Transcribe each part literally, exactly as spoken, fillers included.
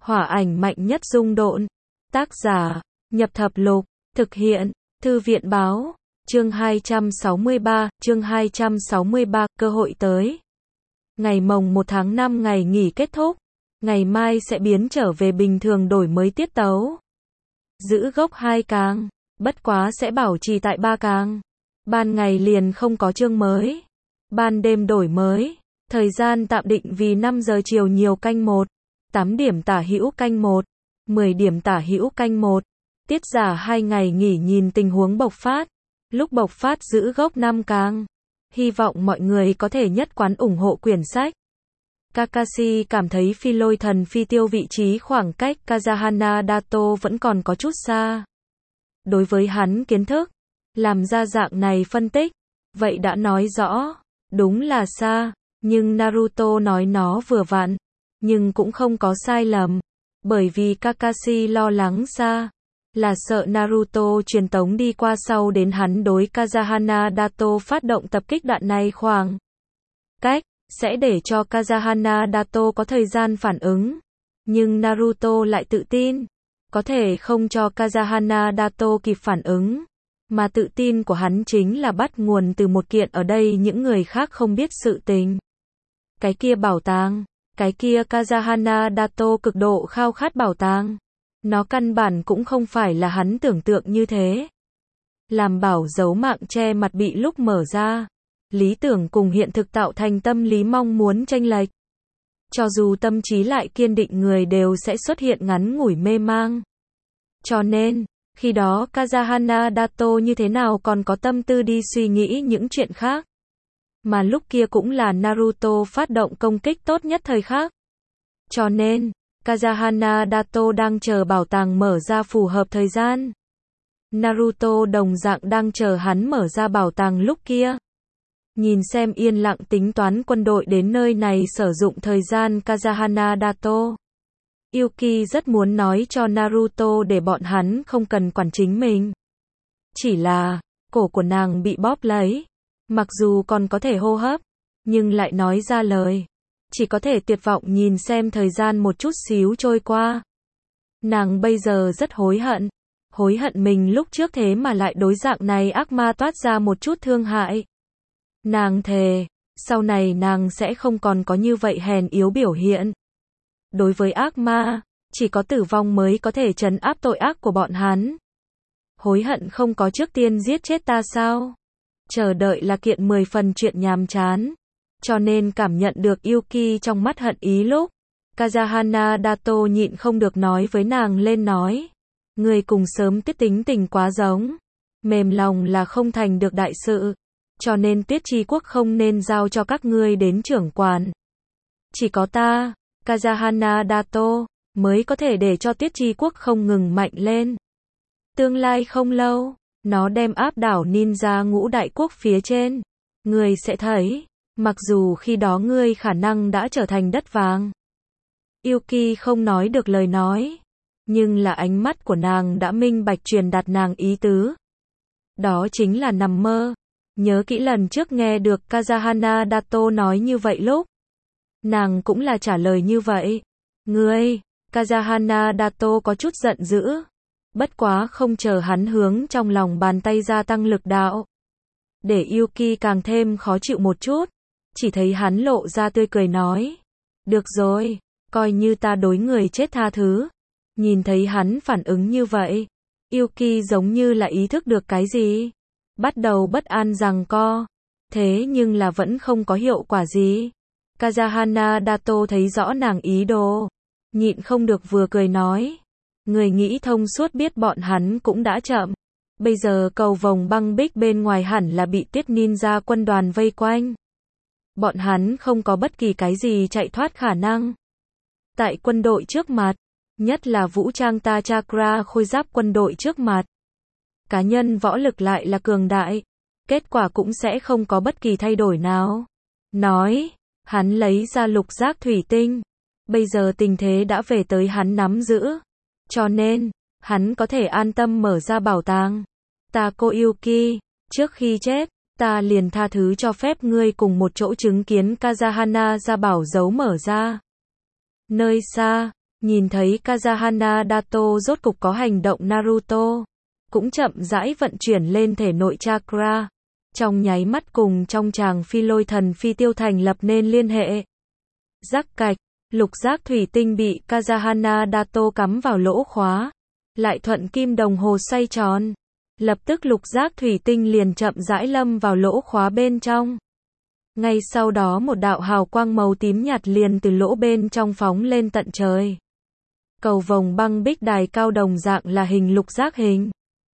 Hỏa ảnh mạnh nhất dung độn. Tác giả, Nhập Thập Lục. Thực hiện, Thư viện báo. Chương hai trăm sáu mươi ba, chương hai trăm sáu mươi ba, cơ hội tới. Ngày mồng một tháng năm ngày nghỉ kết thúc. Ngày mai sẽ biến trở về bình thường đổi mới tiết tấu. Giữ gốc hai càng, bất quá sẽ bảo trì tại ba càng. Ban ngày liền không có chương mới. Ban đêm đổi mới. Thời gian tạm định vì năm giờ chiều nhiều canh một, tám điểm tả hữu canh một, mười điểm tả hữu canh một. Tiết giả hai ngày nghỉ nhìn tình huống bộc phát. Lúc bộc phát giữ gốc năm càng. Hy vọng mọi người có thể nhất quán ủng hộ quyển sách. Kakashi cảm thấy phi lôi thần phi tiêu vị trí khoảng cách Kazahana Dato vẫn còn có chút xa. Đối với hắn kiến thức, làm ra dạng này phân tích, vậy đã nói rõ, đúng là xa, nhưng Naruto nói nó vừa vặn, nhưng cũng không có sai lầm, bởi vì Kakashi lo lắng xa, là sợ Naruto truyền tống đi qua sau đến hắn đối Kazahana Dato phát động tập kích đoạn này khoảng cách, sẽ để cho Kazahana Dato có thời gian phản ứng. Nhưng Naruto lại tự tin, có thể không cho Kazahana Dato kịp phản ứng, mà tự tin của hắn chính là bắt nguồn từ một kiện ở đây những người khác không biết sự tình. Cái kia bảo tàng, cái kia Kazahana Dato cực độ khao khát bảo tàng. Nó căn bản cũng không phải là hắn tưởng tượng như thế. Làm bảo dấu mạng che mặt bị lúc mở ra. Lý tưởng cùng hiện thực tạo thành tâm lý mong muốn chênh lệch. Cho dù tâm trí lại kiên định người đều sẽ xuất hiện ngắn ngủi mê mang. Cho nên, khi đó Kazahana Dato như thế nào còn có tâm tư đi suy nghĩ những chuyện khác. Mà lúc kia cũng là Naruto phát động công kích tốt nhất thời khắc. Cho nên, Kazahana Dato đang chờ bảo tàng mở ra phù hợp thời gian. Naruto đồng dạng đang chờ hắn mở ra bảo tàng lúc kia. Nhìn xem yên lặng tính toán quân đội đến nơi này sử dụng thời gian Kazahana Dato. Yuki rất muốn nói cho Naruto để bọn hắn không cần quản chính mình. Chỉ là, cổ của nàng bị bóp lấy. Mặc dù còn có thể hô hấp, nhưng lại nói ra lời. Chỉ có thể tuyệt vọng nhìn xem thời gian một chút xíu trôi qua. Nàng bây giờ rất hối hận. Hối hận mình lúc trước thế mà lại đối dạng này ác ma toát ra một chút thương hại. Nàng thề, sau này nàng sẽ không còn có như vậy hèn yếu biểu hiện. Đối với ác ma, chỉ có tử vong mới có thể trấn áp tội ác của bọn hắn. Hối hận không có trước tiên giết chết ta sao? Chờ đợi là kiện mười phần chuyện nhàm chán. Cho nên cảm nhận được Yuki trong mắt hận ý lúc. Kazahana Dato nhịn không được nói với nàng lên nói. Người cùng sớm tiết tính tình quá giống. Mềm lòng là không thành được đại sự. Cho nên Tiết Chi Quốc không nên giao cho các ngươi đến trưởng quản. Chỉ có ta, Kazahana Dato, mới có thể để cho Tiết Chi Quốc không ngừng mạnh lên. Tương lai không lâu, nó đem áp đảo ninja ngũ đại quốc phía trên. Ngươi sẽ thấy, mặc dù khi đó ngươi khả năng đã trở thành đất vàng. Yuki không nói được lời nói, nhưng là ánh mắt của nàng đã minh bạch truyền đạt nàng ý tứ. Đó chính là nằm mơ. Nhớ kỹ lần trước nghe được Kazahana Dato nói như vậy lúc. Nàng cũng là trả lời như vậy. Ngươi, Kazahana Dato có chút giận dữ. Bất quá không chờ hắn hướng trong lòng bàn tay gia tăng lực đạo. Để Yuki càng thêm khó chịu một chút. Chỉ thấy hắn lộ ra tươi cười nói. Được rồi, coi như ta đối người chết tha thứ. Nhìn thấy hắn phản ứng như vậy. Yuki giống như là ý thức được cái gì. Bắt đầu bất an giằng co. Thế nhưng là vẫn không có hiệu quả gì. Kazahana Dato thấy rõ nàng ý đồ. Nhịn không được vừa cười nói. Người nghĩ thông suốt biết bọn hắn cũng đã chậm. Bây giờ cầu vòng băng bích bên ngoài hẳn là bị Tiết ninja quân đoàn vây quanh. Bọn hắn không có bất kỳ cái gì chạy thoát khả năng. Tại quân đội trước mặt, nhất là vũ trang ta chakra khôi giáp quân đội trước mặt. Cá nhân võ lực lại là cường đại. Kết quả cũng sẽ không có bất kỳ thay đổi nào. Nói, hắn lấy ra lục giác thủy tinh. Bây giờ tình thế đã về tới hắn nắm giữ. Cho nên, hắn có thể an tâm mở ra bảo tàng. Ta cô Yuki, trước khi chết, ta liền tha thứ cho phép ngươi cùng một chỗ chứng kiến Kazahana ra bảo dấu mở ra. Nơi xa, Nhìn thấy Kazahana Dato rốt cục có hành động, Naruto cũng chậm rãi vận chuyển lên thể nội chakra, trong nháy mắt cùng trong tràng phi lôi thần phi tiêu thành lập nên liên hệ. Rắc cạch, lục giác thủy tinh bị Kazahana Dato cắm vào lỗ khóa, lại thuận kim đồng hồ xoay tròn. Lập tức lục giác thủy tinh liền chậm rãi lâm vào lỗ khóa bên trong. Ngay sau đó một đạo hào quang màu tím nhạt liền từ lỗ bên trong phóng lên tận trời. Cầu vồng băng bích đài cao đồng dạng là hình lục giác hình,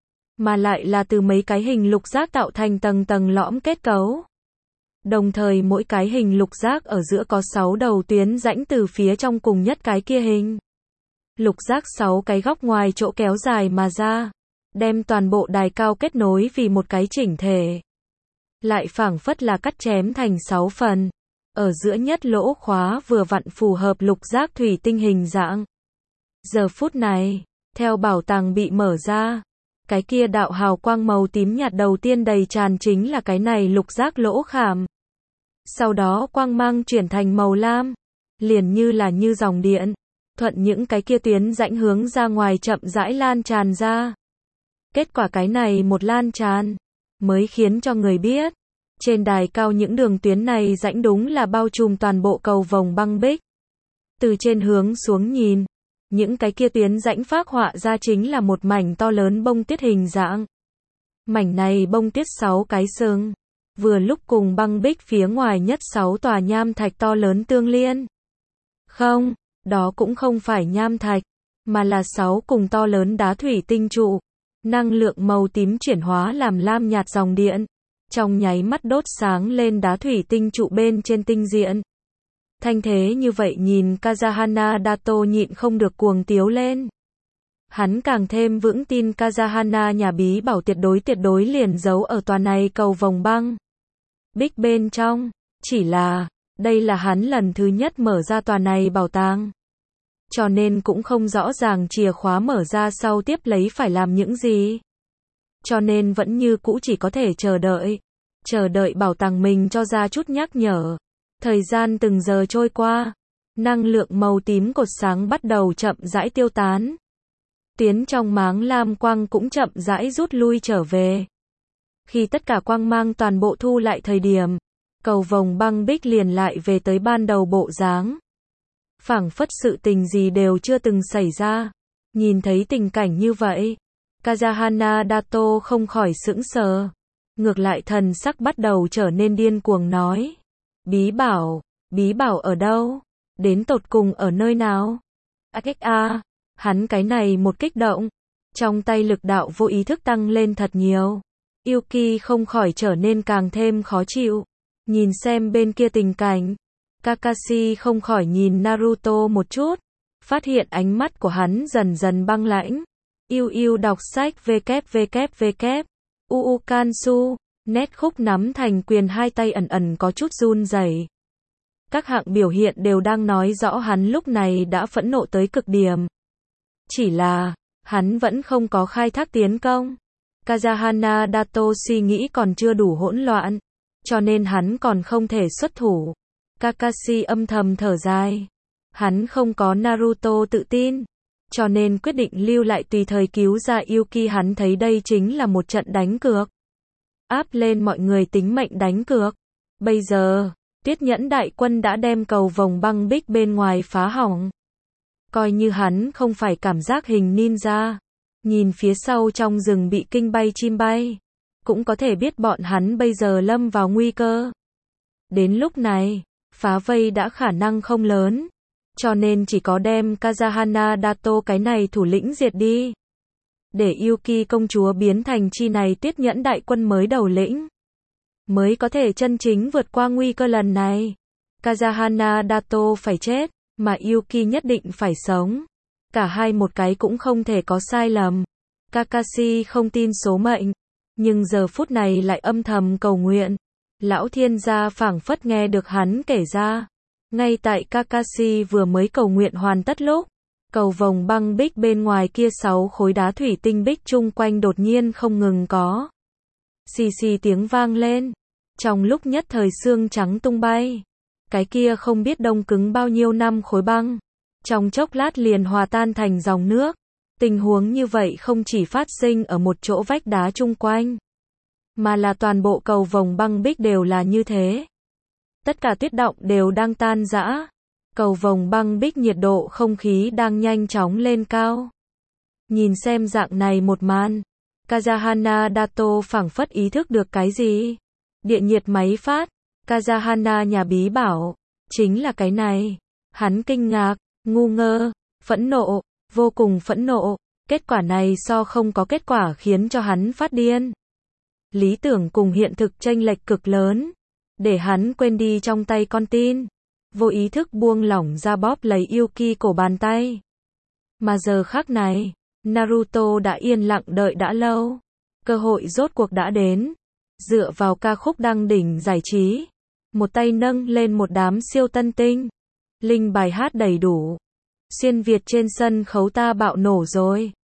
mà lại là từ mấy cái hình lục giác tạo thành tầng tầng lõm kết cấu. Đồng thời mỗi cái hình lục giác ở giữa có sáu đầu tuyến rãnh từ phía trong cùng nhất cái kia hình lục giác sáu cái góc ngoài chỗ kéo dài mà ra, đem toàn bộ đài cao kết nối vì một cái chỉnh thể. Lại phảng phất là cắt chém thành sáu phần. Ở giữa nhất lỗ khóa vừa vặn phù hợp lục giác thủy tinh hình dạng. Giờ phút này, theo bảo tàng bị mở ra, cái kia đạo hào quang màu tím nhạt đầu tiên đầy tràn chính là cái này lục giác lỗ khảm. Sau đó quang mang chuyển thành màu lam, liền như là như dòng điện, thuận những cái kia tuyến rãnh hướng ra ngoài chậm rãi lan tràn ra. Kết quả cái này một lan tràn, mới khiến cho người biết, trên đài cao những đường tuyến này rãnh đúng là bao trùm toàn bộ cầu vồng băng bích. Từ trên hướng xuống nhìn, những cái kia tuyến rãnh phác họa ra chính là một mảnh to lớn bông tuyết hình dạng. Mảnh này bông tuyết sáu cái sừng, vừa lúc cùng băng bích phía ngoài nhất sáu tòa nham thạch to lớn tương liên. Không, đó cũng không phải nham thạch, mà là sáu cùng to lớn đá thủy tinh trụ. Năng lượng màu tím chuyển hóa làm lam nhạt dòng điện, trong nháy mắt đốt sáng lên đá thủy tinh trụ bên trên tinh diện. Thanh thế như vậy nhìn Kazahana Dato nhịn không được cuồng tiếu lên. Hắn càng thêm vững tin Kazahana nhà bí bảo tuyệt đối tuyệt đối liền giấu ở tòa này cầu vồng băng bích bên trong. Chỉ là, đây là hắn lần thứ nhất mở ra tòa này bảo tàng, cho nên cũng không rõ ràng chìa khóa mở ra sau tiếp lấy phải làm những gì. Cho nên vẫn như cũ chỉ có thể chờ đợi. Chờ đợi bảo tàng mình cho ra chút nhắc nhở. Thời gian từng giờ trôi qua, năng lượng màu tím cột sáng bắt đầu chậm rãi tiêu tán. Tuyến trong máng lam quang cũng chậm rãi rút lui trở về. Khi tất cả quang mang toàn bộ thu lại thời điểm, cầu vồng băng bích liền lại về tới ban đầu bộ dáng. Phảng phất sự tình gì đều chưa từng xảy ra. Nhìn thấy tình cảnh như vậy, Kazahana Dato không khỏi sững sờ. Ngược lại thần sắc bắt đầu trở nên điên cuồng nói. Bí bảo, bí bảo ở đâu? Đến tột cùng ở nơi nào? A cách a, hắn cái này một kích động. Trong tay lực đạo vô ý thức tăng lên thật nhiều. Yuki không khỏi trở nên càng thêm khó chịu. Nhìn xem bên kia tình cảnh. Kakashi không khỏi nhìn Naruto một chút. Phát hiện ánh mắt của hắn dần dần băng lãnh. Yêu yêu đọc sách www. Uu Kansu, nét khúc nắm thành quyền hai tay ẩn ẩn có chút run rẩy. Các hạng biểu hiện đều đang nói rõ hắn lúc này đã phẫn nộ tới cực điểm. Chỉ là, hắn vẫn không có khai thác tiến công. Kazahana Dato suy nghĩ còn chưa đủ hỗn loạn, cho nên hắn còn không thể xuất thủ. Kakashi âm thầm thở dài. Hắn không có Naruto tự tin, cho nên quyết định lưu lại tùy thời cứu ra Yuki. Hắn thấy đây chính là một trận đánh cược. Áp lên mọi người tính mệnh đánh cược. Bây giờ, Tuyết Nhẫn đại quân đã đem cầu vồng băng bích bên ngoài phá hỏng. Coi như hắn không phải cảm giác hình ninja, nhìn phía sau trong rừng bị kinh bay chim bay, cũng có thể biết bọn hắn bây giờ lâm vào nguy cơ. Đến lúc này, phá vây đã khả năng không lớn, cho nên chỉ có đem Kazahana Dato cái này thủ lĩnh diệt đi. Để Yuki công chúa biến thành chi này Tuyết Nhẫn đại quân mới đầu lĩnh, mới có thể chân chính vượt qua nguy cơ lần này. Kazahana Dato phải chết, mà Yuki nhất định phải sống. Cả hai một cái cũng không thể có sai lầm. Kakashi không tin số mệnh, nhưng giờ phút này lại âm thầm cầu nguyện. Lão thiên gia phảng phất nghe được hắn kể ra. Ngay tại Kakashi vừa mới cầu nguyện hoàn tất lúc, cầu vồng băng bích bên ngoài kia sáu khối đá thủy tinh bích chung quanh đột nhiên không ngừng có. Xì xì tiếng vang lên. Trong lúc nhất thời xương trắng tung bay. Cái kia không biết đông cứng bao nhiêu năm khối băng, trong chốc lát liền hòa tan thành dòng nước. Tình huống như vậy không chỉ phát sinh ở một chỗ vách đá chung quanh, mà là toàn bộ cầu vồng băng bích đều là như thế. Tất cả tuyết động đều đang tan rã. Cầu vồng băng bích nhiệt độ không khí đang nhanh chóng lên cao. Nhìn xem dạng này một màn, Kazahana Dato phảng phất ý thức được cái gì. Địa nhiệt máy phát, Kazahana nhà bí bảo, chính là cái này. Hắn kinh ngạc, ngu ngơ, phẫn nộ, vô cùng phẫn nộ. Kết quả này so không có kết quả khiến cho hắn phát điên. Lý tưởng cùng hiện thực chênh lệch cực lớn, để hắn quên đi trong tay con tin. Vô ý thức buông lỏng ra bóp lấy Yuki cổ bàn tay. Mà giờ khắc này, Naruto đã yên lặng đợi đã lâu. Cơ hội rốt cuộc đã đến. Dựa vào ca khúc đăng đỉnh giải trí, một tay nâng lên một đám siêu tân tinh. Linh bài hát đầy đủ. Xuyên Việt trên sân khấu ta bạo nổ rồi.